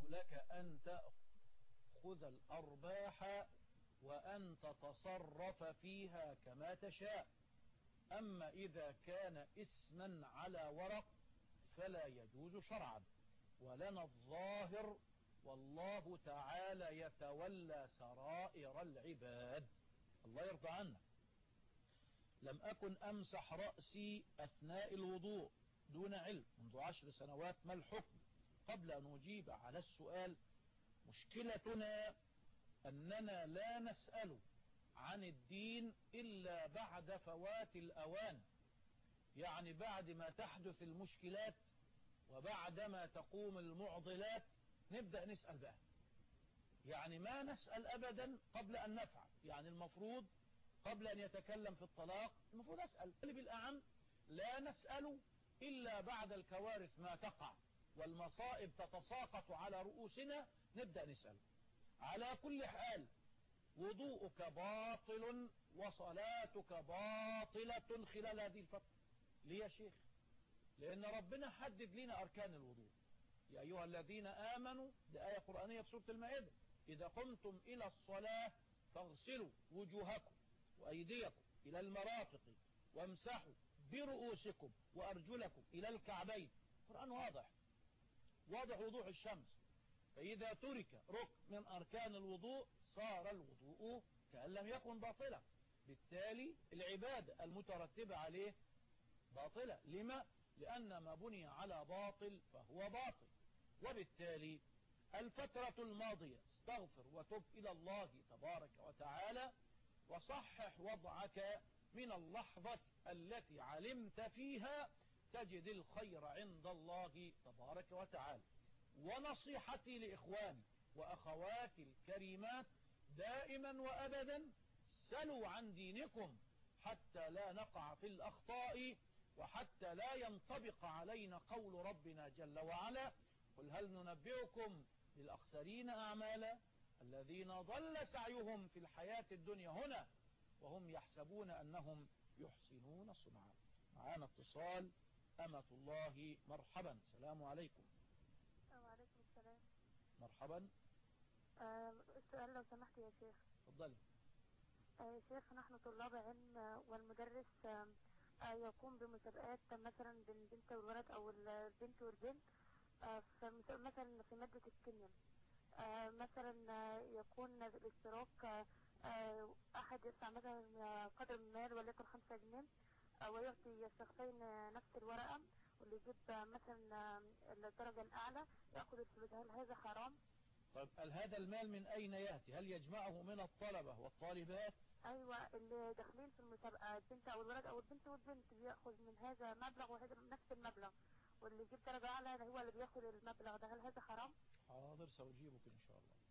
لك أن تأخذ الأرباح وأن تتصرف فيها كما تشاء. أما إذا كان اسما على ورق فلا يجوز شرعا، ولنا الظاهر والله تعالى يتولى سرائر العباد. الله يرضى عنا. لم أكن أمسح رأسي أثناء الوضوء دون علم منذ 10 سنوات، ما الحكم؟ قبل أن أجيب على السؤال، مشكلتنا أننا لا نسأل عن الدين إلا بعد فوات الأوان، يعني بعد ما تحدث المشكلات وبعدما تقوم المعضلات نبدأ نسأل بقى. يعني ما نسأل أبدا قبل أن نفعل. يعني المفروض قبل أن يتكلم في الطلاق المفروض أسأل. بالأعم لا نسأل إلا بعد الكوارث ما تقع والمصائب تتساقط على رؤوسنا نبدأ نسأل. على كل حال وضوءك باطل وصلاتك باطلة خلال هذه الفترة. ليه يا شيخ؟ لأن ربنا حدد لنا أركان الوضوء. يا أيها الذين آمنوا، دي آية قرآنية في سورة المائدة، إذا قمتم إلى الصلاة فاغسلوا وجوهكم وأيديكم إلى المرافق وامسحوا برؤوسكم وأرجلكم إلى الكعبين. القرآن واضح وضوح الشمس. فإذا ترك ركن من أركان الوضوء صار الوضوء كأن لم يكن باطلا، بالتالي العبادة المترتبة عليه باطلة. لما؟ لأن ما بني على باطل فهو باطل. وبالتالي الفترة الماضية استغفر وتب إلى الله تبارك وتعالى وصحح وضعك من اللحظة التي علمت فيها تجد الخير عند الله تبارك وتعالى. ونصيحتي لإخواني وأخواتي الكريمات دائما وأبدا، سلوا عن دينكم حتى لا نقع في الأخطاء وحتى لا ينطبق علينا قول ربنا جل وعلا: قل هل ننبئكم بالأخسرين أعمالا الذين ضل سعيهم في الحياة الدنيا هنا وهم يحسبون أنهم يحسنون صنعا. معانا اتصال. أمة الله، مرحبا. السلام عليكم. وعليكم السلام. مرحبا. السؤال لو سمحت يا شيخ. تفضلي. يا شيخ، نحن طلاب علم والمدرس يقوم بمسابقات مثلا بين البنت والولد او البنت والبنت، مثلا في مادة الكيمياء، مثلا يكون الاشتراك احد يدفع مثلا قدر من المال وليكن 5 جنيه، ويعطي الشخصين نفس الورقة، واللي يجيب مثلا الدرجة الأعلى يأخذ الفلوس. هل هذا حرام؟ طيب هذا المال من أين يأتي؟ هل يجمعه من الطلبة والطالبات؟ أيوة، اللي داخلين في المسابقة البنت أو الولد أو البنت والبنت بيأخذ من هذا مبلغ وهذا نفس المبلغ، واللي يجيب درجة أعلى هو اللي بيأخذ المبلغ ده. هل هذا حرام؟ حاضر، سأجيبك إن شاء الله.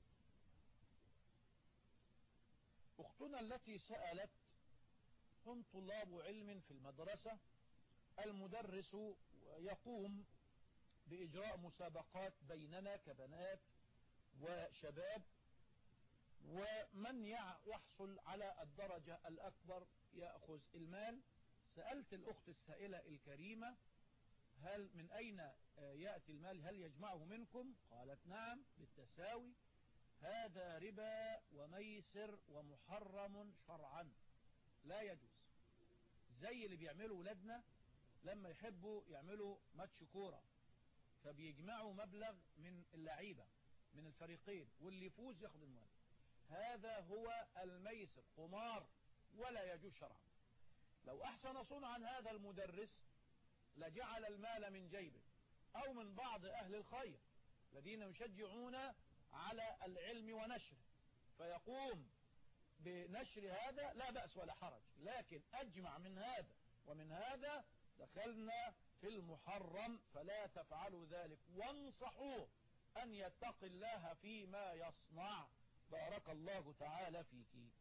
أختنا التي سألت، هم طلاب علم في المدرسة، المدرس يقوم بإجراء مسابقات بيننا كبنات وشباب، ومن يحصل على الدرجة الأكبر يأخذ المال. سألت الأخت السائلة الكريمة: هل من أين يأتي المال؟ هل يجمعه منكم؟ قالت نعم بالتساوي. هذا ربا وميسر ومحرم شرعا، لا يجوز. زي اللي بيعملوا ولادنا لما يحبوا يعملوا ماتش كورة فبيجمعوا مبلغ من اللعيبة من الفريقين، واللي يفوز ياخد المال. هذا هو الميسر، قمار، ولا يجوز شرعا. لو أحسن صنعا هذا المدرس لجعل المال من جيبه أو من بعض أهل الخير الذين يشجعون على العلم ونشره، فيقوم بنشر هذا، لا بأس ولا حرج. لكن أجمع من هذا ومن هذا دخلنا في المحرم، فلا تفعلوا ذلك، وانصحوه أن يتقي الله فيما يصنع. بارك الله تعالى فيك.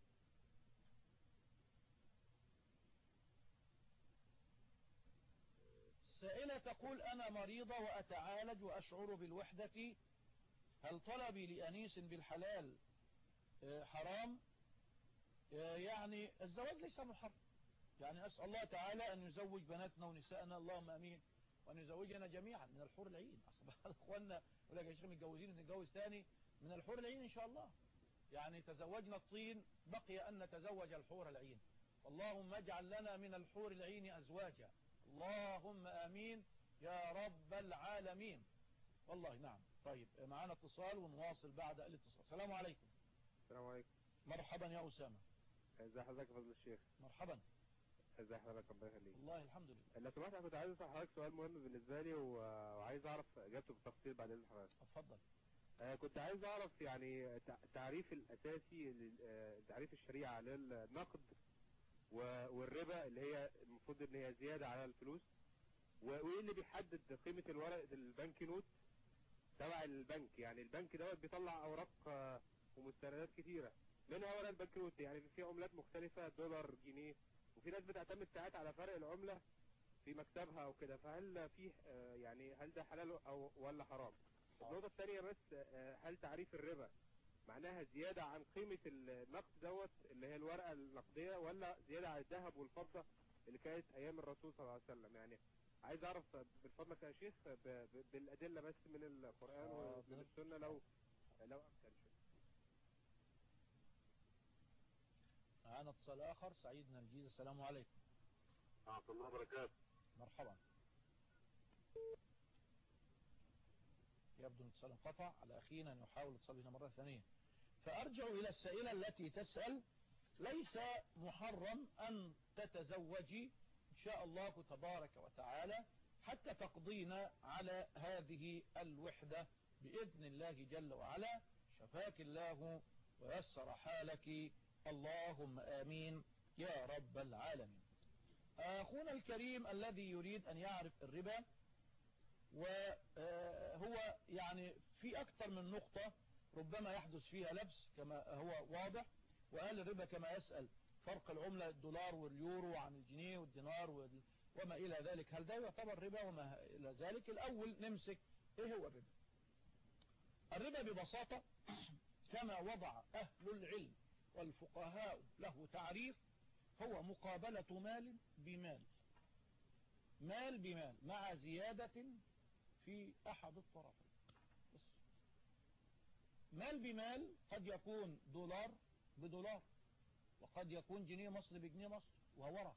السائلة تقول: أنا مريضة وأتعالج وأشعر بالوحدة، هل طلبي لأنيس بالحلال حرام؟ يعني الزواج ليس محرم، يعني أسأل الله تعالى أن يزوج بناتنا ونساءنا، اللهم أمين، وأن يزوجنا جميعا من الحور العين. أصبح أخواننا يقول لك يا شيخ متجوزين نتجوز تاني من الحور العين إن شاء الله. يعني تزوجنا الطين بقي أن نتزوج الحور العين. اللهم اجعل لنا من الحور العين أزواجا، اللهم آمين يا رب العالمين. والله نعم. طيب معنا اتصال ونواصل بعد الاتصال. السلام عليكم. السلام عليكم. مرحبا يا أسامة. ازي حضرتك يا فضل الشيخ؟ مرحبا. ازي حضرتك؟ ربنا يخليك. والله الحمد لله. لو سمحت كنت عايز اسال حضرتك سؤال مهم بالنسبه لي وعايز اعرف اجابته بالتفصيل بعد اذن حضرتك. اتفضل. كنت عايز اعرف يعني تعريف الاساسي تعريف الشريعه للنقد والربا اللي هي المفروض ان هي زياده على الفلوس، وايه اللي بيحدد قيمه الورق البنك نوت تبع البنك. يعني البنك دوت بيطلع اوراق ومستندات كتيره منها ورق البنك نوت، يعني في عملات مختلفه، دولار، جنيه، وفي ناس بتعتمد ساعات على فرق العمله في مكتبها او كده. فهل في يعني هل ده حلال او ولا حرام؟ النقطه الثانيه بس، هل تعريف الربا معناها زياده عن قيمه النقد دوت اللي هي الورقه النقديه، ولا زياده على الذهب والفضه اللي كانت ايام الرسول صلى الله عليه وسلم؟ يعني عايز اعرف بالفضل يا شيخ بالادله بس من القران ومن السنه لو امكن. معنا اتصال اخر. سعيد من الجيزه. السلام عليكم. ورحمة الله وبركاته. مرحبا. يبدو ان الاتصال انقطع. على اخينا ان يحاول الاتصال بنا مرة ثانية. فارجع الى السائلة التي تسأل. ليس محرم ان تتزوجي ان شاء الله تبارك وتعالى حتى تقضين على هذه الوحدة بإذن الله جل وعلا. شفاك الله ويسر حالك، اللهم آمين يا رب العالمين. أخونا الكريم الذي يريد أن يعرف الربا، وهو يعني في أكثر من نقطة ربما يحدث فيها لبس كما هو واضح. وقال الربا كما يسأل فرق العملة الدولار واليورو عن الجنيه والدينار وما إلى ذلك، هل ده يعتبر ربا وما إلى ذلك؟ الأول نمسك إيه هو الربا. الربا ببساطة كما وضع أهل العلم والفقهاء له تعريف، هو مقابلة مال بمال، مال بمال مع زيادة في أحد الطرفين. بس مال بمال قد يكون دولار بدولار، وقد يكون جنيه مصري بجنيه مصري وورق.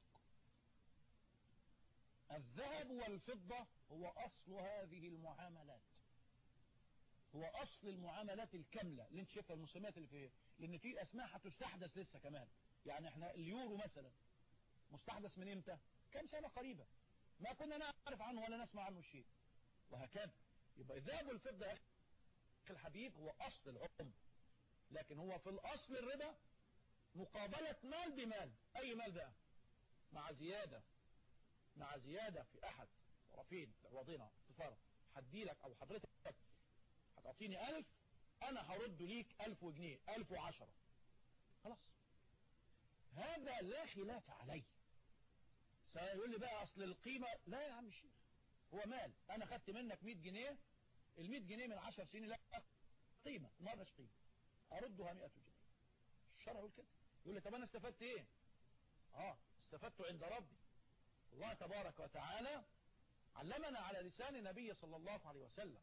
الذهب والفضة هو أصل هذه المعاملات، هو أصل المعاملات الكاملة اللي انت شايفها، المسميات اللي فيها، لأن في أسماء هتستحدث لسه كمان. يعني احنا اليورو مثلا مستحدث من امتى؟ كم سنة قريبة ما كنا نعرف عنه ولا نسمع عنه شيء، وهكذا. يبقى الذهب والفضة يا أخي الحبيب هو أصل العملة، لكن هو في الأصل الربا مقابلة مال بمال. أي مال بقى؟ مع زيادة في أحد طرفين العوضين اتفاق. هديلك أو حضرتك هتعطيني 1000، أنا هرد ليك 1000 جنيه، 1010، خلاص. هذا لا خلاف عليه. سيقول لي بقى أصل القيمة، لا يا عم الشيخ، هو مال. أنا خدت منك 100 جنيه، ال 100 جنيه من 10 سنين لا قيمة، ما مش قيمة، أردها 100 جنيه. الشرع يقول كده. يقول لي طب أنا استفدت إيه؟ استفدت عند ربي. الله تبارك وتعالى علمنا على لسان النبي صلى الله عليه وسلم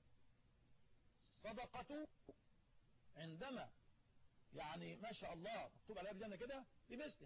صدقة عندما يعني ما شاء الله مكتوب عليها بالجنة كده بمثله،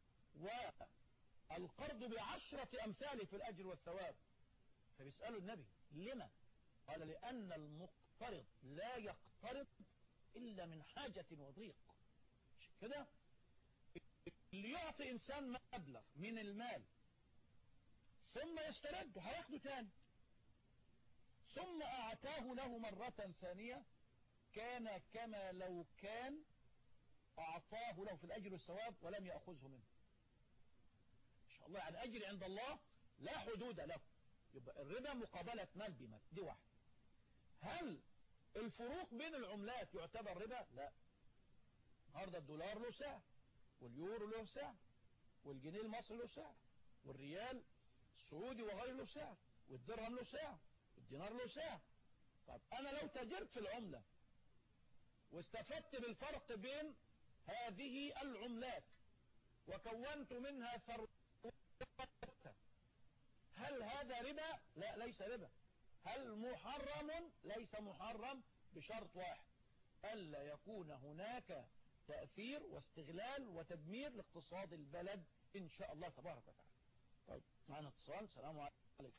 والقرض ب10 أمثاله في الأجر والثواب. فبيسألوا النبي لما؟ قال لأن المقترض لا يقترض إلا من حاجة وضيق. كده اللي يعطي إنسان مبلغ من المال ثم يسترده هياخده تاني، ثم أعطاه له مرة ثانية، كان كما لو كان أعطاه له في الأجر والثواب ولم يأخذه منه. إن شاء الله يعني أجر عند الله لا حدود له. يبقى الربا مقابلة مال بمال، دي واحد. هل الفروق بين العملات يعتبر ربا؟ لا. النهارده الدولار له سعر، واليورو له سعر، والجنيه المصري له سعر، والريال السعودي وغيره له سعر، والدرهم له سعر، والدينار له سعر. طب أنا لو تاجرت في العملة واستفدت بالفرق بين هذه العملات وكونت منها ثروة، هل هذا ربا؟ لا، ليس ربا. هل محرم؟ ليس محرم، بشرط واحد: ألا يكون هناك تأثير واستغلال وتدمير لاقتصاد البلد إن شاء الله تبارك وتعالى. طيب معنا اتصال. السلام عليكم.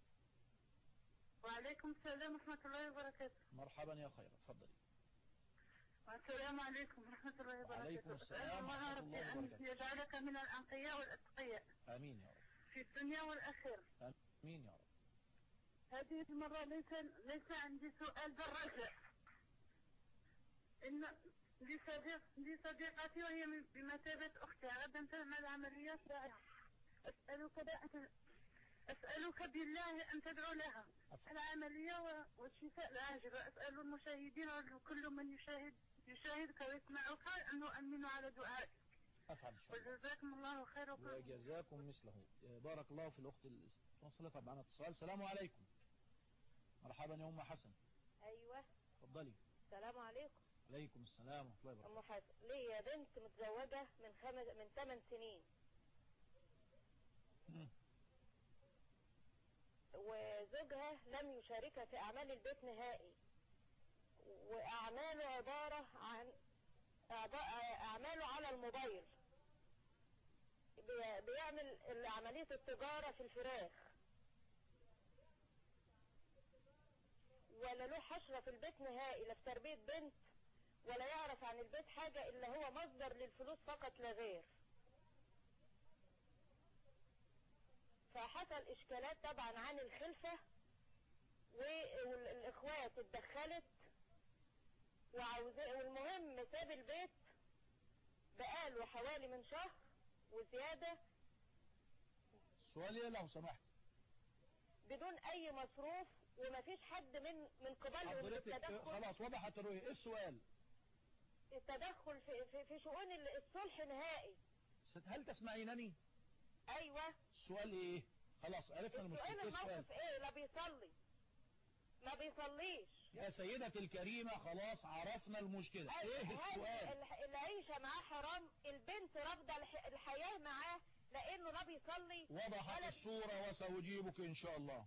وعليكم السلام ورحمة الله وبركاته. مرحبا يا خير، اتفضلي. السلام عليكم ورحمة الله وبركاته. وعليكم السلام ورحمة الله وبركاته. أن يجعلك من الأنقياء والأتقياء. آمين يا رب. في الدنيا والآخرة. آمين يا رب. هذه المرة ليس عندي سؤال بل رجع. إن لي صديقتي وهي بمثابة أختي غدا تعمل عملية شائعة. أسألك بالله أن تدعو لها العملية والشفاء العاجل، وأسأل المشاهدين وكل من يشاهدك ويسمعك أن نؤمن على دعائك. أفعل شاء الله. وجزاكم الله خيرا. وجزاكم مثله. بارك الله في الأخت وصلت معنا اتصال. السلام عليكم. مرحبا يا أم حسن. أيوة اتفضلي. السلام عليكم. عليكم السلام ورحمة الله وبركاته. أم حسن، ليا بنت متزوجة من 8 سنين. وزوجها لم يشاركها في أعمال البيت نهائي، وأعماله عبارة عن أعماله على الموبايل. بيعمل عملية التجارة في الفراخ، ولا له حشرة في البيت نهائي، لا في تربية بنت ولا يعرف عن البيت حاجة إلا هو مصدر للفلوس فقط لا غير. فحصل إشكالات طبعا عن الخلفة، والإخوات اتدخلت والمهم ساب البيت بقاله حوالي من شهر وزيادة. سؤالي لو سمحت. بدون أي مصروف، ومفيش حد من قبلهم التدخل. خلاص وضحت الرؤية. ايه السؤال؟ التدخل في شؤون الصلح نهائي. هل تسمعينني؟ ايوه. السؤال ايه؟ خلاص عرفنا المشكلة. الموقف ايه؟ لا بيصلي، ما بيصليش. يا سيدتي الكريمة خلاص عرفنا المشكلة. ايه السؤال؟ العيشة معاه حرام، البنت رافضة الحياة معاه لانه لا بيصلي. وضحت الصورة وسأجيبك ان شاء الله.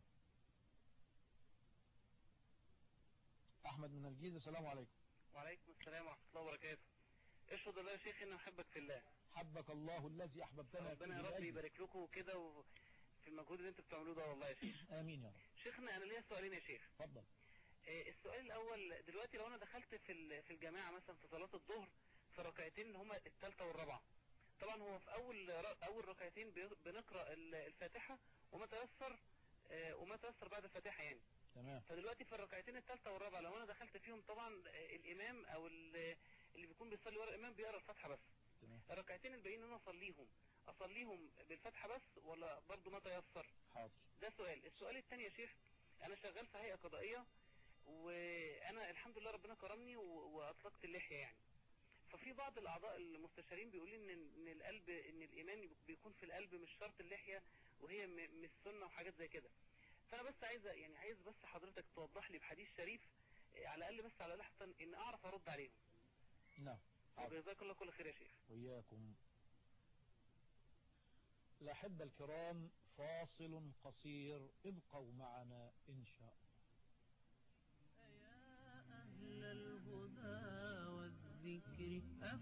احمد من الجيزة. السلام عليكم. وعليكم السلام ورحمة الله وبركاته. اشهد الله يا شيخ اني احبك في الله. حبك الله الذي احببتنا. ربنا يا رب يبارك لكم كده وفي المجهود اللي انتوا بتعملوه ده والله يا شيخ. امين يا رب. شيخنا انا ليا سؤالين يا شيخ. اتفضل. السؤال الاول، دلوقتي لو انا دخلت في الجماعة مثلا في صلاة الظهر في ركعتين اللي هما الثالثة والرابعة، طبعا هو في اول ركعتين بنقرأ الفاتحة وما تيسر بعد الفاتحة يعني. تمام. فدلوقتي في الركعتين الثالثة والرابعة لو انا دخلت فيهم، طبعا الامام او اللي بيكون بيصلي ورا الامام بيقرا الفاتحة بس. تمام. الركعتين الباقيين انا اصليهم بالفاتحة بس ولا برضو ما تيسر؟ حاضر. ده سؤال. السؤال الثاني يا شيخ، انا شغال في هيئة قضائية، وانا الحمد لله ربنا كرمني واطلقت اللحية يعني. ففي بعض الاعضاء المستشارين بيقولوا ان القلب، ان الايمان بيكون في القلب مش شرط اللحية، وهي مش سنة وحاجات زي كده. فانا بس عايز بس حضرتك توضح لي بحديث شريف على الاقل بس على لحظة ان اعرف ارد عليهم. نعم. جزاك الله كل خير يا شيخ. وإياكم. الأحبة الكرام، فاصل قصير، ابقوا معنا إن شاء الله. يا أهل الهدى والذكر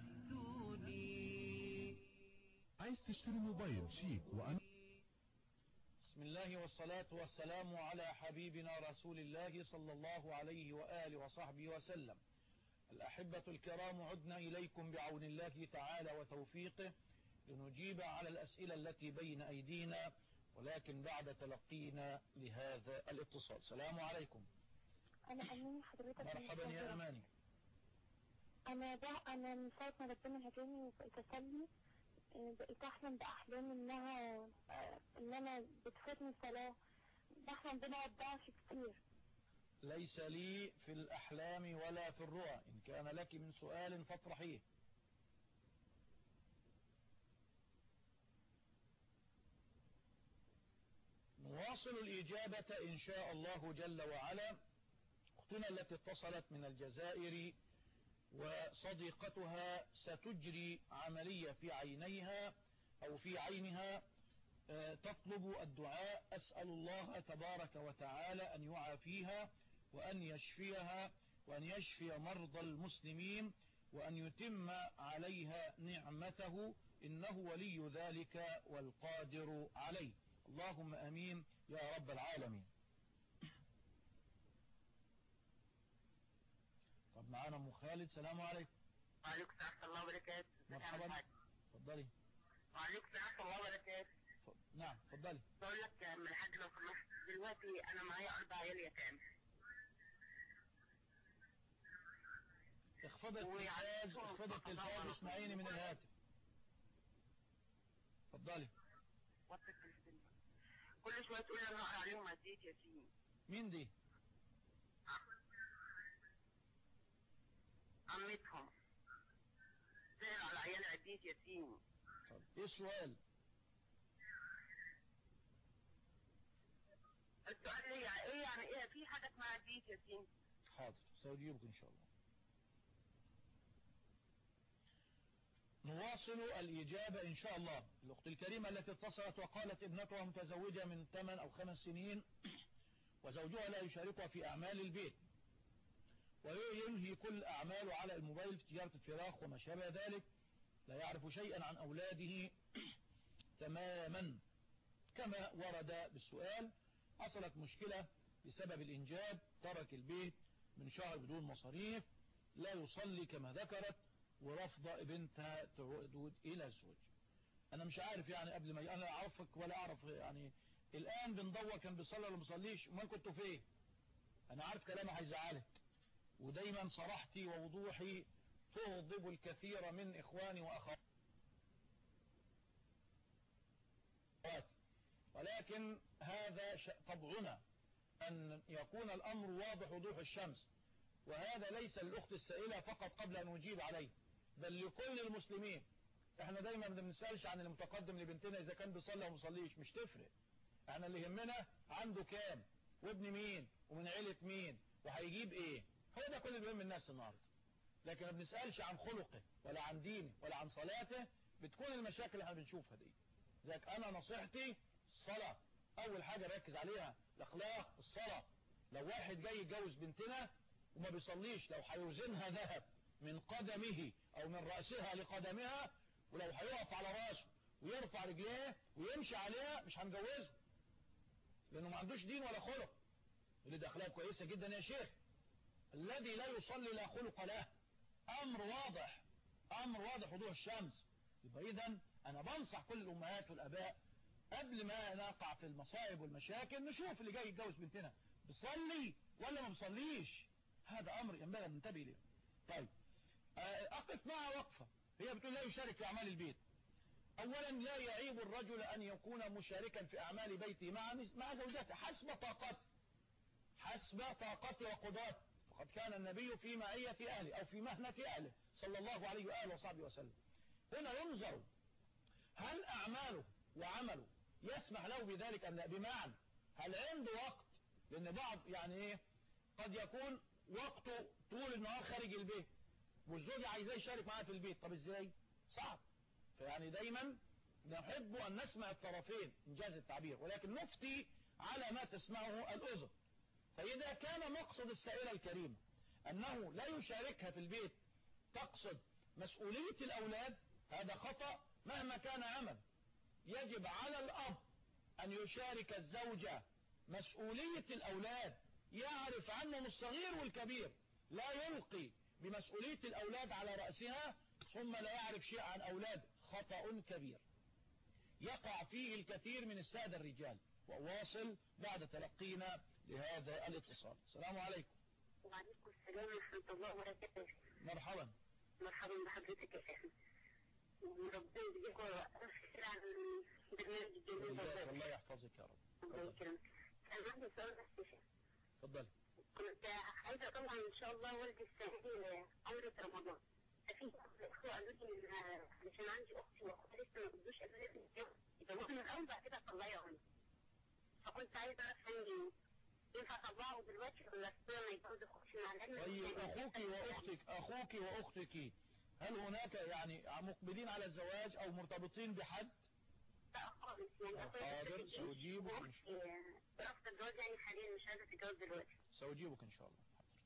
أفتوني. عايز تشتري موبايل شيك بسم الله والصلاة والسلام على حبيبنا رسول الله صلى الله عليه وآله وصحبه وسلم. الأحبة الكرام، عدنا إليكم بعون الله تعالى وتوفيقه لنجيب على الأسئلة التي بين أيدينا، ولكن بعد تلقينا لهذا الاتصال. السلام عليكم. أنا أمين حضرتك. مرحبا يا أماني. أنا من ساعة ما ربنا هداني وبقيت أصلي، بقيت أحلم بأحلام إن أنا بتفوتني الصلاة، بحلم بنقعد ضعف كتير. ليس لي في الأحلام ولا في الرؤى. إن كان لك من سؤال فاطرحيه. نواصل الإجابة إن شاء الله جل وعلا. أختنا التي اتصلت من الجزائر وصديقتها ستجري عملية في عينيها أو في عينها، تطلب الدعاء. أسأل الله تبارك وتعالى أن يعافيها وأن يشفيها وأن يشفي مرضى المسلمين وأن يتم عليها نعمته، إنه ولي ذلك والقادر عليه. اللهم أمين يا رب العالمين. طب معانا أم خالد. سلام عليكم. وعليكم السلام ورحمة الله وبركاته. مرحبا. اتفضلي. وعليكم السلام ورحمة الله وبركاته. نعم اتفضلي. بقول لك من حد لو خلصت دلوقتي أنا معايا 4 عيال يتامى. اخفض التلفاز، اخفض التلفاز واسمعيني من الهاتف. اتفضلي. كل شوية تقول لي أنا أقرأ عليهم هدية ياسين. مين دي؟ عمتهم. تقرأ على عيال هدية ياسين. طب ايه السؤال؟ السؤال ايه يعني ايه في حاجة اسمها هدية ياسين؟ حاضر سأجيبك ان شاء الله. نواصل الإجابة إن شاء الله. الأخت الكريمة التي اتصلت وقالت ابنتها متزوجة من 8 أو 5 سنين وزوجها لا يشاركها في أعمال البيت وينهي كل أعماله على الموبايل في تجارة الفراخ وما شابه ذلك، لا يعرف شيئا عن أولاده تماما كما ورد بالسؤال. حصلت مشكلة بسبب الإنجاب، ترك البيت من شهر بدون مصاريف، لا يصلي كما ذكرت، ورفض بنتها تعود إلى الزوج. أنا مش عارف يعني قبل ما أنا أعرفك ولا أعرف يعني الآن بندور كان بيصلي ولا بيصليش وما كنتوا فيه. أنا عارف كلامي هيزعلك، ودايما صراحتي ووضوحي تغضب الكثير من إخواني وأخواتي، ولكن هذا طبعنا أن يكون الأمر واضح وضوح الشمس، وهذا ليس للأخت السائلة فقط قبل أن نجيب عليه بل لكل المسلمين. احنا دايما ما بنسألش عن المتقدم لبنتنا إذا كان بيصلي أو مصليش، مش تفرق. احنا اللي يهمنا عنده كام وابن مين ومن عيلة مين وهيجيب ايه، هو ده كل اللي بيهم الناس النهارده. لكن ما بنسألش عن خلقه ولا عن دينه ولا عن صلاته، بتكون المشاكل اللي احنا بنشوفها دي. ذاك انا نصيحتي الصلاة اول حاجة ركز عليها، الاخلاق، الصلاة. لو واحد جاي يتجوز بنتنا وما بيصليش، لو هيوزنها ذهب من قدمه او من رأسها لقدمها، ولو هيقف على راسه ويرفع رجليه ويمشي عليها، مش هنجوزه، لانه ما عندوش دين ولا خلق. اللي ده اخلاق كويسة جدا يا شيخ. الذي لا يصلي لا خلق له. امر واضح، امر واضح وضوح الشمس. يبقى اذا انا بنصح كل الامهات والاباء قبل ما نقع في المصائب والمشاكل نشوف اللي جاي يتجوز بنتنا بيصلي ولا ما بيصليش. هذا امر ينبغي ان ننتبه له. طيب اقف معها وقفة. هي بتقول لا يشارك في اعمال البيت. اولا لا يعيب الرجل ان يكون مشاركا في اعمال بيته مع زوجته حسب طاقته، حسب طاقته وقدراته. فقد كان النبي في معية اهله او في مهنة اهله صلى الله عليه وآله وصحبه وسلم. هنا ينظر هل اعماله وعمله يسمح له بذلك ام لا، بمعنى هل عنده وقت، لان بعض يعني ايه قد يكون وقته طول النهار خارج البيت والزوج عايزاه يشارك معاه في البيت. طب ازاي؟ صعب. فيعني دايما نحب ان نسمع الطرفين انجاز التعبير، ولكن نفتي على ما تسمعه الاذن. فاذا كان مقصد السائلة الكريمة انه لا يشاركها في البيت تقصد مسؤولية الاولاد، هذا خطأ مهما كان عمل. يجب على الاب ان يشارك الزوجة مسؤولية الاولاد، يعرف عنهم الصغير والكبير، لا يلقي بمسؤولية الاولاد على رأسها ثم لا يعرف شيء عن اولاده. خطأ كبير يقع فيه الكثير من السادة الرجال. وواصل بعد تلقينا لهذا الاتصال. السلام عليكم. وعليكم السلام ورحمة الله وبركاته. مرحبا. مرحبا بحضرتك يا شيخ. وربنا يجزيك خير عن البرنامج الجميل ده. الله يحفظك يا رب. الله يكرمك. كان عندي سؤال بس يا شيخ. اتفضلي. كنت عايزة طبعا ان شاء الله والدي السنة دي عمرة رمضان. في اخوة قالوا لي علشان عندي اختي واخوها لسه ما بدوش قالوا لي يتجوزوا من الاول بعد كده اطلعيها انا. فكنت عايزة اعرف عندي ينفع اطلعه دلوقتي ولا استنى يتجوز اختي مع العلم. طيب اخوك واختك هل هناك يعني مقبلين على الزواج او مرتبطين بحد؟ لا خالص. خالص يعني. حاضر سأجيبك. رفض الجواز يعني حاليا مش عايزة تتجوز دلوقتي. سأجيبك إن شاء الله.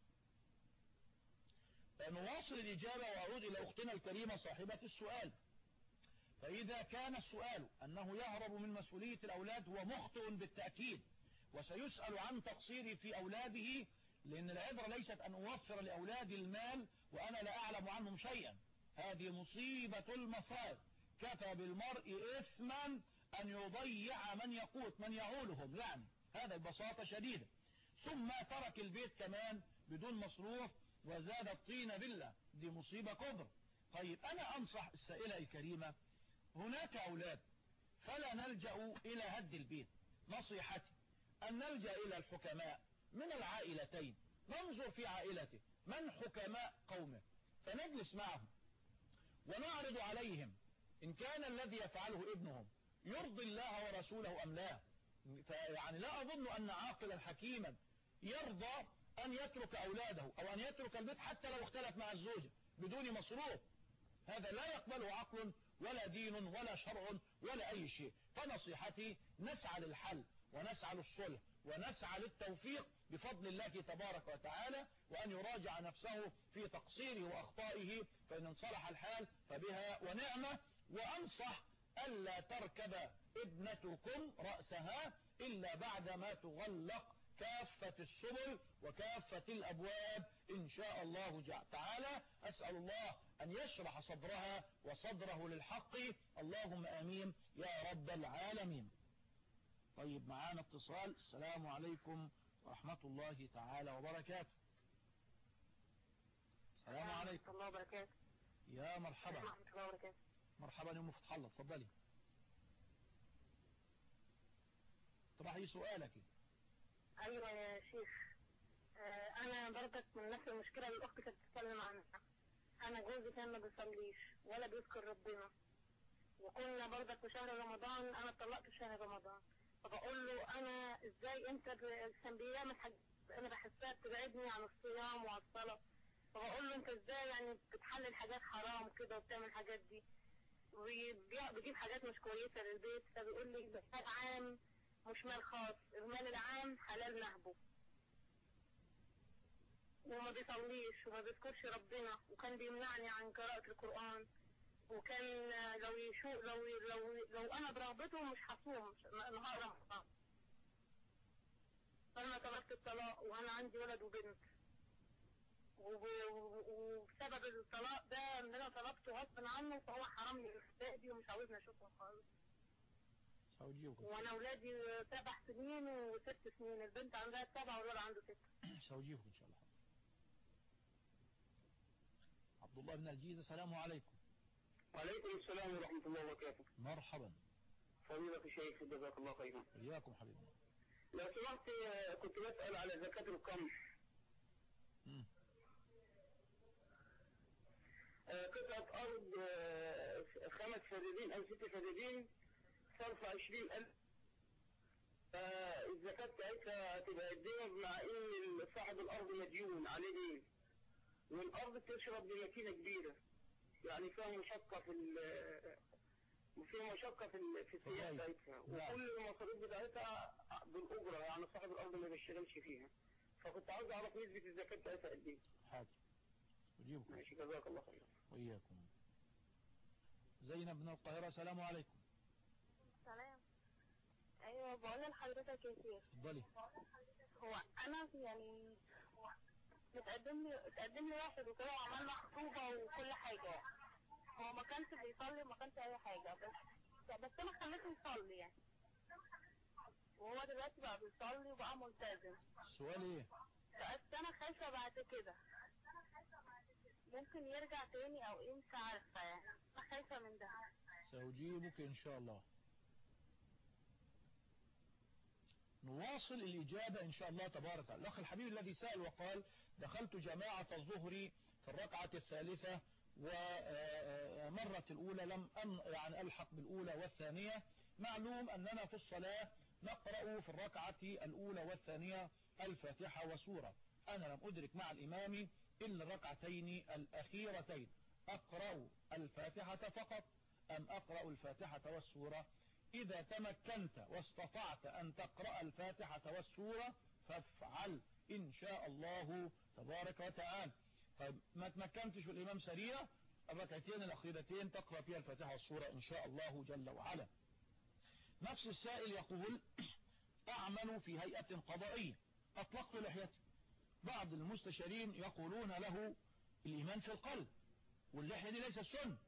نواصل الإجابة وأعود إلى أختنا الكريمة صاحبة السؤال. فإذا كان السؤال أنه يهرب من مسؤولية الأولاد هو مخطئ بالتأكيد، وسيسأل عن تقصيري في أولاده، لأن العبرة ليست أن أوفر لأولادي المال وأنا لا أعلم عنهم شيئا. هذه مصيبة المصائب. كفى بالمرء إثما أن يضيع من يقوت من يعولهم، يعني هذا ببساطة شديدة. ثم ترك البيت كمان بدون مصروف وزاد الطين بالله، دي مصيبة كبرى. طيب أنا أنصح السائلة الكريمة، هناك أولاد فلا نلجأ إلى هد البيت. نصيحتي أن نلجأ إلى الحكماء من العائلتين، ننظر في عائلته من حكماء قومه، فنجلس معهم ونعرض عليهم إن كان الذي يفعله ابنهم يرضي الله ورسوله أم لا. يعني لا أظن أن عاقلا حكيما يرضى أن يترك أولاده أو أن يترك البيت حتى لو اختلف مع الزوجة بدون مصروف. هذا لا يقبله عقل ولا دين ولا شرع ولا أي شيء. فنصيحتي نسعى للحل ونسعى للصلح ونسعى للتوفيق بفضل الله تبارك وتعالى، وأن يراجع نفسه في تقصيره وأخطائه، فإن انصلح الحال فبها ونعمة. وأنصح ألا تركب ابنتكم رأسها إلا بعدما تغلق كافة السبل وكافة الأبواب إن شاء الله تعالى. أسأل الله أن يشرح صدرها وصدره للحق، اللهم آمين يا رب العالمين. طيب معانا اتصال. السلام عليكم ورحمة الله تعالى وبركاته. السلام عليكم ورحمة الله وبركاته. يا مرحبا. ورحمة الله وبركاته. مرحبا يا فتح الله، اتفضلي طرحي سؤالك. ايوه يا شيخ، انا برضك من نفس المشكله اللي الاخت كانت بتتكلم عنها. انا جوزي كان ما بيصليش ولا بيذكر ربنا، وكنا برضك في شهر رمضان، انا اتطلقت في شهر رمضان، فبقول له انا ازاي انت كان بيعمل حاجه انا بحسها بتبعدني عن الصيام وعن الصلاه، فبقول له انت ازاي يعني بتحلل حاجات حرام كده وبتعمل الحاجات دي، وبيجيب حاجات مش كويسه للبيت، فبيقول لي ده مال عام مش مال خاص، المال العام حلال نهبه، وما بيصليش وما بيذكرش ربنا، وكان بيمنعني عن قراءة القرآن، وكان لو يشوف لو انا برغبته مش هصوم نهار رمضان. فانا طلبت الطلاق وانا عندي ولد وبنت، وبسبب الطلاق ده ان انا طلبته غصب عنه، فهو حرمني من اولادي ومش عاوزني اشوفهم خالص. وانا اولادي 7 سنين و6 سنين، البنت عندها 7 والولد عنده 6. سأجيبك ان شاء الله. عبد الله بن الجيزة، السلام عليكم. وعليكم السلام ورحمة الله وبركاته. مرحبا. فضيلة الشيخ جزاك الله خيرا. إياكم حبيبنا. لو سمحت كنت بسأل على زكاة القمح. قطعة أرض 5 فدادين أو 6 فدادين صرف 20,000. الزكاة بتاعتها هتبقى قد مع إن صاحب الأرض مديون عليه دين، والأرض بتشرب بماكينة كبيرة، يعني فيها مشقة في السياسة بتاعتها، وكل المصاريف بتاعتها بالأجرة، يعني صاحب الأرض ما بيشتغلش فيها، فكنت عاوز أعرف نسبة الزكاة بتاعتها قد إيه. حاضر. أجيبكم. ماشي جزاك الله خيرا. وإياكم. زينب من القاهرة، السلام عليكم. السلام. أيوة بقول لحضرتك يا شيخ. اتفضلي. هو أنا يعني اتقدم لي واحد وكده وعملنا خطوبة وكل حاجة، هو ما كانش بيصلي وما كانش أي حاجة، بس أنا خليته يصلي يعني، وهو دلوقتي بقى بيصلي وبقى ملتزم. السؤال إيه؟ بس أنا خايفة بعد كده ممكن يرجع تاني أو إيه، مش عارفة يعني، أنا خايفة من ده. سأجيبك إن شاء الله. نواصل الإجابة إن شاء الله تبارك. الأخ الحبيب الذي سأل وقال دخلت جماعة الظهر في الركعة الثالثة ومرت الأولى لم يعني ألحق بالأولى والثانية. معلوم أننا في الصلاة نقرأ في الركعة الأولى والثانية الفاتحة وسورة. أنا لم أدرك مع الإمام إلا الركعتين الأخيرتين، أقرأ الفاتحة فقط أم أقرأ الفاتحة والسورة؟ إذا تمكنت واستطعت أن تقرأ الفاتحة والسورة فافعل إن شاء الله تبارك وتعالى. طيب ما تمكنتش والإمام سريع، الركعتين الأخيرتين تقرأ فيها الفاتحة والسورة إن شاء الله جل وعلا. نفس السائل يقول أعمل في هيئة قضائية أطلقت لحيتي، بعض المستشارين يقولون له الإيمان في القلب واللحية دي ليس السنة.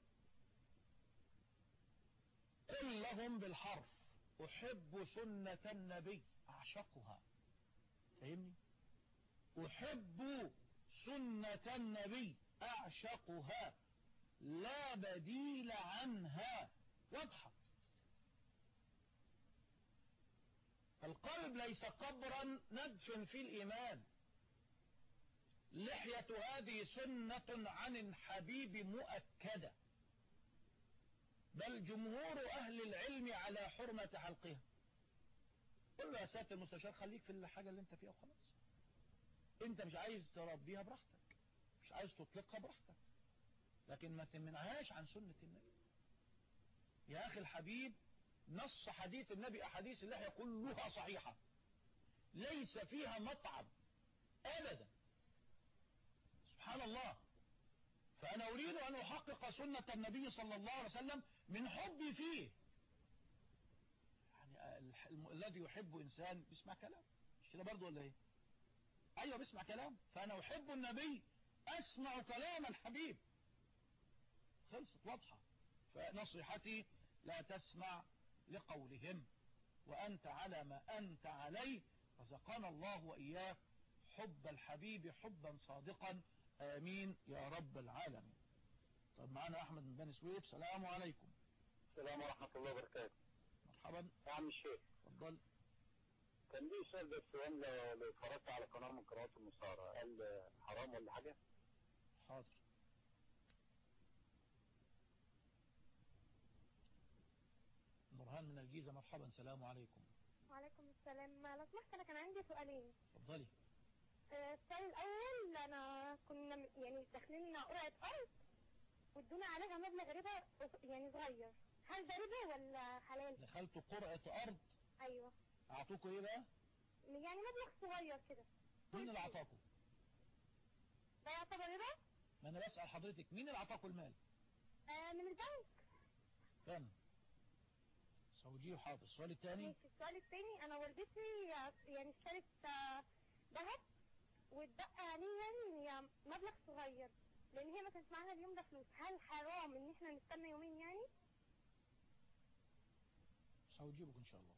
قل لهم بالحرف أحب سنة النبي أعشقها، فهمني؟ أحب سنة النبي أعشقها لا بديل عنها. واضحة. القلب ليس قبرا ندفن في الإيمان. لحية هذه سنة عن الحبيب مؤكدة، بل جمهور أهل العلم على حرمة حلقها. قل له يا سيادة المستشار خليك في الحاجة اللي انت فيها وخلاص. انت مش عايز تربيها براحتك، مش عايز تطلقها براحتك، لكن ما تمنعهاش عن سنة النبي. يا أخي الحبيب نص حديث النبي، أحاديث اللحية كلها صحيحة ليس فيها مطعم أبدا. سبحان الله. فأنا أريد أن أحقق سنة النبي صلى الله عليه وسلم من حبي فيه. يعني الذي يحب إنسان بيسمع كلام، مش كده برضو ولا إيه؟ أيوة بيسمع كلام. فأنا أحب النبي أسمع كلام الحبيب. خلصت واضحة. فنصيحتي لا تسمع لقولهم، وأنت على ما أنت عليه، رزقنا الله وإياك حب الحبيب حبا صادقا، آمين يا رب العالمين. طب معنا أحمد من بني سويف. السلام عليكم. السلام ورحمة الله وبركاته. مرحبا يا عم الشيخ. اتفضل. كان لي سؤال بس، لو اتفرجت على قناة من قنوات المصارعة هل حرام ولا حاجة؟ حاضر. مرهان من الجيزة. مرحبا. السلام عليكم. وعليكم السلام. لو سمحت أنا كان عندي سؤالين. اتفضلي. السؤال الأول، أنا كنا يعني داخلين قرعة أرض وادونا عليها مبلغ ربا يعني صغير، هل ده ربا ولا حلال؟ دخلتوا قرعة أرض؟ أيوه. أعطوكوا إيه بقى؟ يعني مبلغ صغير كده. مين اللي أعطاكوا؟ ده يعتبر ربا؟ ما أنا بسأل حضرتك مين اللي أعطاكوا المال؟ من البنك. تمام. زوجيه. حاضر. السؤال الثاني. ماشي. السؤال الثاني، أنا والدتي يعني اشترت ذهب واتبقى عليه مبلغ صغير، لان هي ما كانش معاها اليوم ده فلوس، هل حرام ان احنا نستنى يومين يعني؟ سأجيبك ان شاء الله.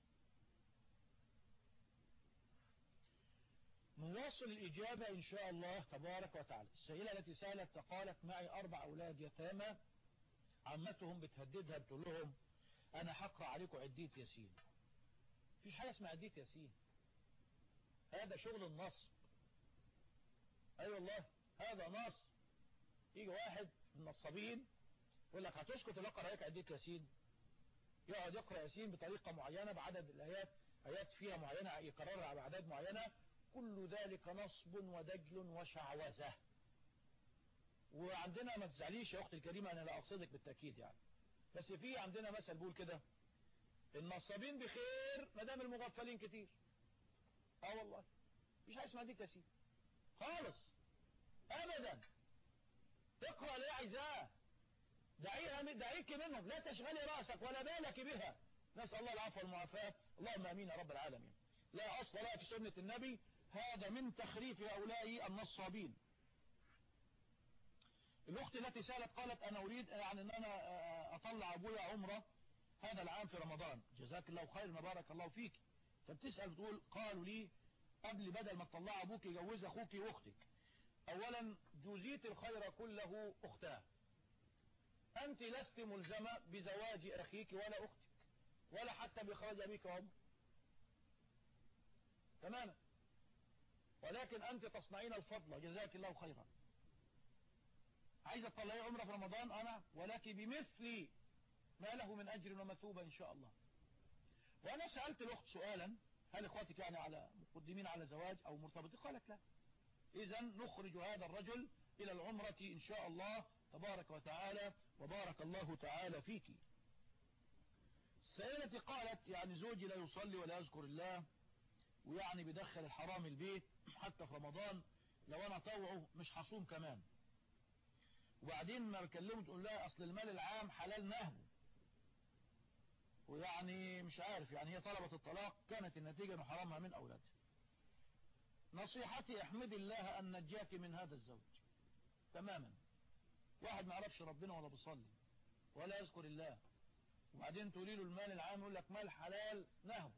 نواصل الإجابة إن شاء الله تبارك وتعالى. السائلة التي سألت قالت معي 4 أولاد يتامى، عمتهم بتهددها بتقول لهم أنا هقرأ عليكم عدية ياسين. مفيش حاجة اسمها عدية ياسين، هذا شغل النصب. أي والله هذا نصب. يجي واحد من النصابين يقول لك هتسكت اللي أقرأ عليك عدية ياسين، يقعد يقرأ ياسين بطريقة معينة بعدد الآيات، آيات فيها معينة يكررها بأعداد معينة. كل ذلك نصب ودجل وشعوذة. وعندنا ما تزعليش يا أختي الكريمة، أنا لا أقصدك بالتأكيد يعني، بس في عندنا مثل بيقول كده النصابين بخير ما دام المغفلين كتير. والله مش حاجة اسمها دي ياسين خالص أبدا. اقرأ اللي عايزاه، دعيك منهم، لا تشغلي رأسك ولا بالك بها. نسأل الله العفو والمعافاة، اللهم امين يا رب العالمين. لا أصل لا في سنة النبي، هذا من تخريف هؤلاء النصابين. الأخت التي سألت قالت أنا أريد يعني أن أنا أطلع أبويا عمرة هذا العام في رمضان. جزاك الله خير، بارك الله فيك. فبتسأل بتقول قالوا لي قبل بدل ما تطلع أبوك يجوز أخوك وأختك. أولا جزيت الخير كله أختاه، أنت لست ملزمة بزواج أخيك ولا أختك ولا حتى بإخراج أبيك عمر تماما، ولكن أنت تصنعين الفضل. جزاك الله خيرا. عايزة تطلعي عمرة في رمضان أنا ولك بمثل ما له من أجر ومثوبة إن شاء الله. وأنا سألت الأخت سؤالا هل إخواتك يعني على مقدمين على زواج أو مرتبطين؟ قالت لا. إذا نخرج هذا الرجل إلى العمرة إن شاء الله تبارك وتعالى، وبارك الله تعالى فيك. السائلة التي قالت يعني زوجي لا يصلي ولا يذكر الله، ويعني بيدخل الحرام البيت حتى في رمضان، لو انا طوعه مش هصوم كمان. وبعدين ما بكلمه تقول لها اصل المال العام حلال نهبه، ويعني مش عارف، يعني هي طلبت الطلاق، كانت النتيجة انه حرمها من اولادها. نصيحتي احمد الله ان نجاك من هذا الزوج تماما. واحد ما يعرفش ربنا ولا بيصلي ولا يذكر الله، وبعدين تقولي له المال العام يقول لك مال حلال نهبه.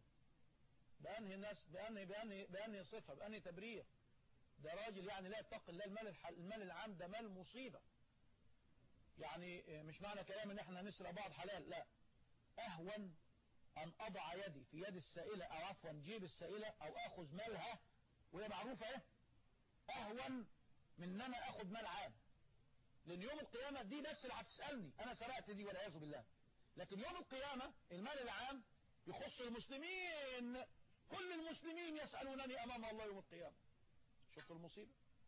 بأنهي صفة، بأنهي تبرير؟ ده راجل يعني لا يتقي الله. المال العام ده مال مصيبة. يعني مش معنى كلام ان احنا نسرق بعض حلال، لا. اهون ان اضع يدي في يد السائلة، او عفوا جيب السائلة، او اخذ مالها وهي معروفة ايه، اهون من ان انا اخذ مال عام. لان يوم القيامة دي بس اللي هتسألني انا سرقت دي والعياذ بالله. لكن يوم القيامة المال العام يخص المسلمين، كل المسلمين يسألونني امام الله يوم القيامة. شفت المصيبة؟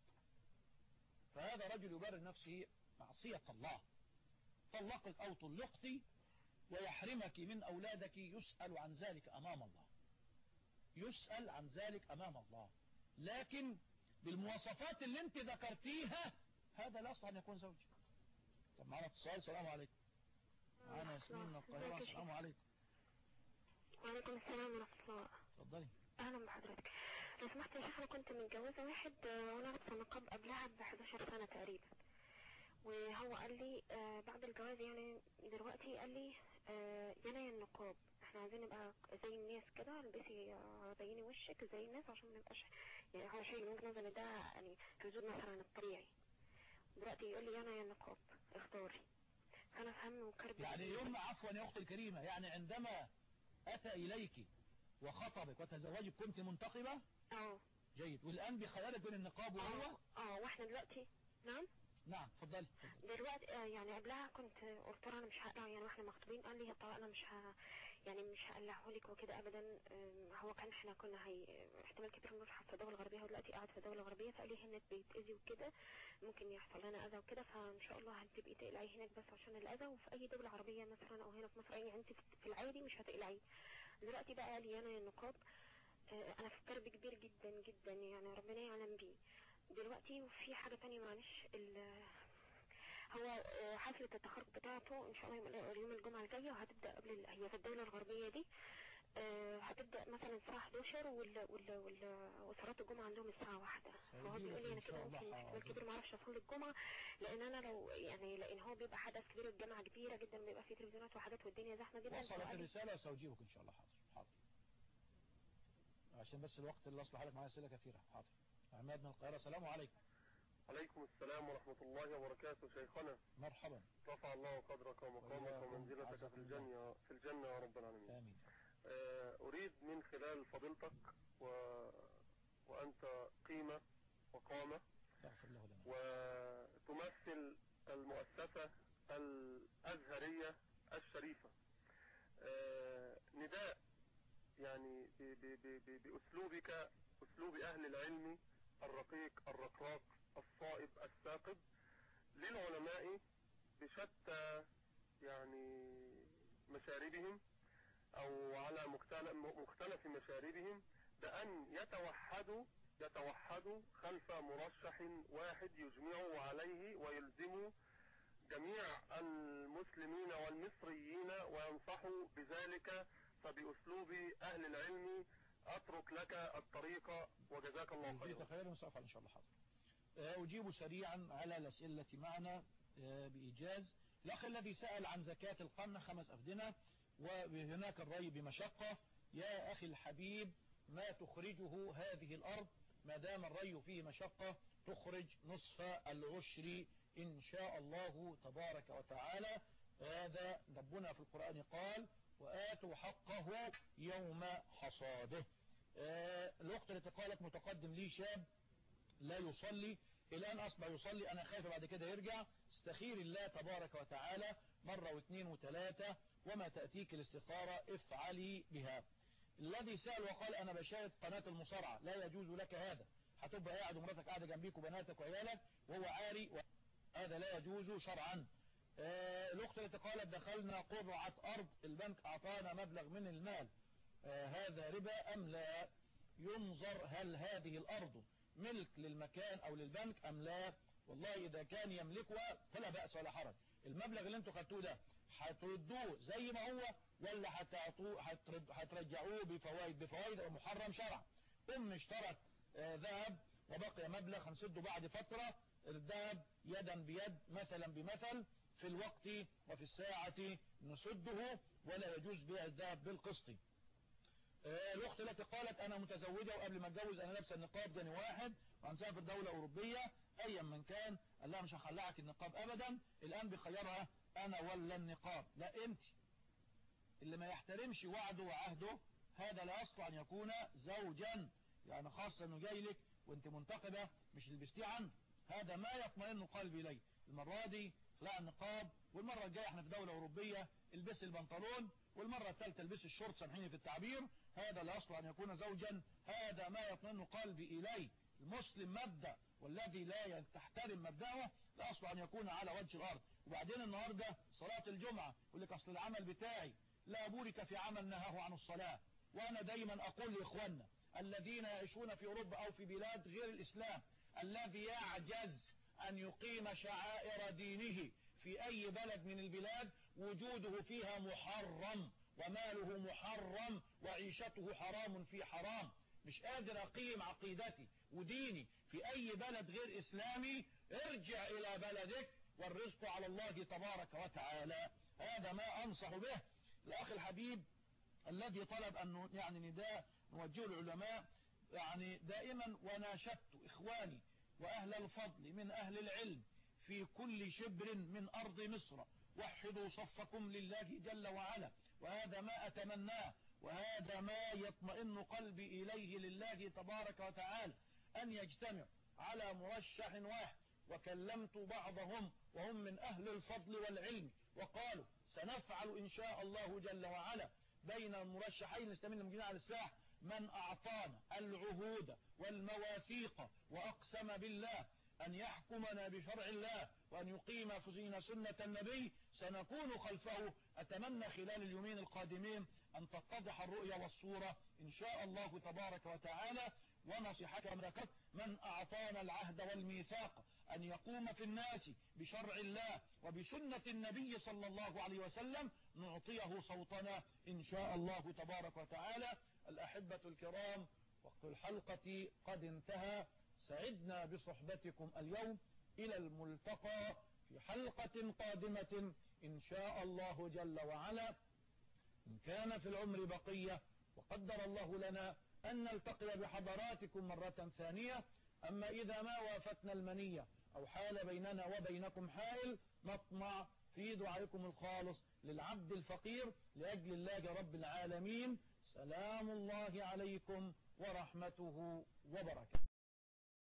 فهذا رجل يبرر نفسه معصية الله. طلقك او طلقتي ويحرمك من اولادك، يسأل عن ذلك امام الله، يسأل عن ذلك امام الله. لكن بالمواصفات اللي انت ذكرتيها هذا لا يصلح ان يكون زوجي. طب معنا اتصال. السلام عليكم. معنا ياسمين من القاهرة. السلام عليكم. وعليكم السلام ورحمة الله. اتفضلي. اهلا بحضرتك. لو سمحت يا شيخ، انا كنت متجوزة واحد وانا لابسة نقاب قبلها ب11 سنة تقريبا، وهو قال لي بعد الجواز يعني دلوقتي قال لي يناي النقاب، احنا عايزين نبقى زي الناس كده، البسي بيني وشك زي الناس عشان ما نبقاش يعني على شيء من نظري ده يعني في حدود مثلا الطبيعي. دلوقتي يقول لي يناي النقاب اختاري. انا فهم وكرب يعني يوم عفوا يا اختي الكريمة، يعني عندما اتى اليك وخطبك وتزوجك كنت منتقبة؟ جيد. والان بخيارك بين النقاب وهو؟ واحنا دلوقتي نعم اتفضلي. دلوقتي يعني قبلها كنت قلت له انا مش هقلع، يعني واحنا مخطوبين قال لي طبعا انا يعني مش هقلعه لك وكده ابدا. هو كان احنا كنا احتمال كبير نروح في الدول الغربيه، ودلوقتي قاعد في الدول الغربيه، فقال لي هناك بيتاذي وكده ممكن يحصل لنا اذى وكده، فان شاء الله هتبقي تقلعي هناك بس عشان الاذى، وفي اي دوله عربيه مثلا او هنا في مصر يعني انت في العادي مش هتقلعي. دلوقتي بقى قال لي انا النقاب انا في كرب كبير جدا جدا يعني ربنا يعلم بيه. دلوقتي وفي حاجه ثانيه معلش، هو حفلة التخرج بتاعته ان شاء الله يوم الجمعة الجاية، وهتبدأ قبل هي في الدولة الغربية دي هتبدأ مثلا الساعة 11 وصلاة الجمعة عندهم الساعة 1. فهو بيقول لي انا كده ممكن احتمال كبير ما اعرفش اصلي الجمعة، لان انا لو يعني لان هو بيبقى حدث كبير، الجامعة كبيرة جدا، بيبقى فيه تلفزيونات وحاجات والدنيا زحمة جدا. وصلت الرسالة وسأجيبك ان شاء الله. حاضر عشان بس الوقت اللي اصلح لك معايا اسئلة كثيرة. حاضر. عماد من القاهرة. السلام عليكم. عليكم السلام ورحمة الله وبركاته. شيخنا مرحبا. رفع الله قدرك ومقامك ومنزلتك في الجنة يا رب العالمين. آمين. أريد من خلال فضيلتك وأنت قيمة وقامة وتمثل المؤسسة الأزهرية الشريفة، نداء يعني بأسلوبك، أسلوب أهل العلم الرقيق الرقراق الصائب الثاقب للعلماء بشتى يعني مشاربهم او على مختلف مشاربهم، بان يتوحدوا خلف مرشح واحد يجمع عليه ويلزم جميع المسلمين والمصريين وينصحوا بذلك. فبأسلوب اهل العلم اترك لك الطريق وجزاك الله خيرا. خيرا وسأفعل ان شاء الله. حاضر. أجيب سريعا على الأسئلة التي معنا بإيجاز. الأخ الذي سأل عن زكاة القمح 5 أفدنة وهناك الري بمشقة. يا أخي الحبيب، ما تخرجه هذه الأرض ما دام الري فيه مشقة تخرج نصف العشر إن شاء الله تبارك وتعالى. هذا ربنا في القرآن قال وآتوا حقه يوم حصاده. الأخت التي قالت متقدم لي شاب لا يصلي الآن أصبح يصلي، أنا خايف بعد كده يرجع. استخير الله تبارك وتعالى مرة واثنين وثلاثة، وما تأتيك الاستخارة افعلي بها. الذي سأل وقال أنا بشاهد قناة المصارعة، لا يجوز لك هذا. هتبقى قاعد ومراتك قاعدة جنبيك وبناتك وعيالك وهو عاري، هذا لا يجوز شرعا. الأخت التي قالت دخلنا قرعة أرض البنك أعطانا مبلغ من المال، هذا ربا أم لا؟ ينظر هل هذه الأرض ملك للمكان أو للبنك أم لا. والله إذا كان يملكها فلا بأس ولا حرج. المبلغ اللي انتوا خدتوه ده هتردوه زي ما هو ولا هترجعوه بفوائد أو محرم شرعا؟ اشترت ذهب وبقي مبلغ هنسده بعد فترة، الذهب يدا بيد مثلا بمثل، في الوقت وفي الساعة نسده ولا يجوز بيع الذهب بالقسط. الأخت التي قالت أنا متزوجة وقبل ما اتجوز أنا لابسه النقاب جاني واحد وهنسافر دولة أوروبية أيا من كان، قال لها مش هخلعك النقاب أبدا، الآن بيخيرها أنا ولا النقاب. لا أنت اللي ما يحترمش وعده وعهده هذا لا يصلح أن يكون زوجا، يعني خاصة أنه جاي لك وانت منتقبة مش لبستيه عنه، هذا ما يطمئن قلبي إليه. المرة دي خلع النقاب، والمرة الجاية احنا في دولة أوروبية البس البنطلون، والمرة الثالثة البس الشورت، سامحيني في التعبير، هذا لا يصلح أن يكون زوجا، هذا ما يطمئن قلبي إليه. المسلم مبدأ، والذي لا تحترم مبدأه لا يصلح أن يكون على وجه الأرض. وبعدين النهاردة صلاة الجمعة يقول لك أصل العمل بتاعي، لا بورك في عمل نهاه عن الصلاة. وأنا دايما أقول لإخواننا الذين يعيشون في أوروبا أو في بلاد غير الإسلام، الذي يعجز أن يقيم شعائر دينه في أي بلد من البلاد وجوده فيها محرم وماله محرم وعيشته حرام في حرام، مش قادر أقيم عقيدتي وديني في أي بلد غير إسلامي، ارجع إلى بلدك والرزق على الله تبارك وتعالى. هذا ما أنصح به. الأخ الحبيب الذي طلب أن يعني نداء نوجه العلماء، يعني دائما وناشدت إخواني وأهل الفضل من أهل العلم في كل شبر من أرض مصر، وحدوا صفكم لله جل وعلا، وهذا ما أتمناه وهذا ما يطمئن قلبي إليه لله تبارك وتعالى، أن يجتمع على مرشح واحد. وكلمت بعضهم وهم من أهل الفضل والعلم وقالوا سنفعل إن شاء الله جل وعلا بين المرشحين الإسلاميين الموجودين على الساحة من أعطانا العهود والمواثيق وأقسم بالله أن يحكمنا بشرع الله وأن يقيم فينا سنة النبي سنكون خلفه. أتمنى خلال اليومين القادمين أن تتضح الرؤية والصورة إن شاء الله تبارك وتعالى. ونصيحتي أمركت من أعطانا العهد والميثاق أن يقوم في الناس بشرع الله وبسنة النبي صلى الله عليه وسلم نعطيه صوتنا إن شاء الله تبارك وتعالى. الأحبة الكرام، وقت الحلقة قد انتهى، سعدنا بصحبتكم اليوم، إلى الملتقى في حلقة قادمة إن شاء الله جل وعلا، إن كان في العمر بقية وقدر الله لنا أن نلتقي بحضراتكم مرة ثانية. أما إذا ما وافتنا المنية أو حال بيننا وبينكم حائل، نطمع في دعائكم الخالص للعبد الفقير لأجل الله رب العالمين. سلام الله عليكم ورحمته وبركاته.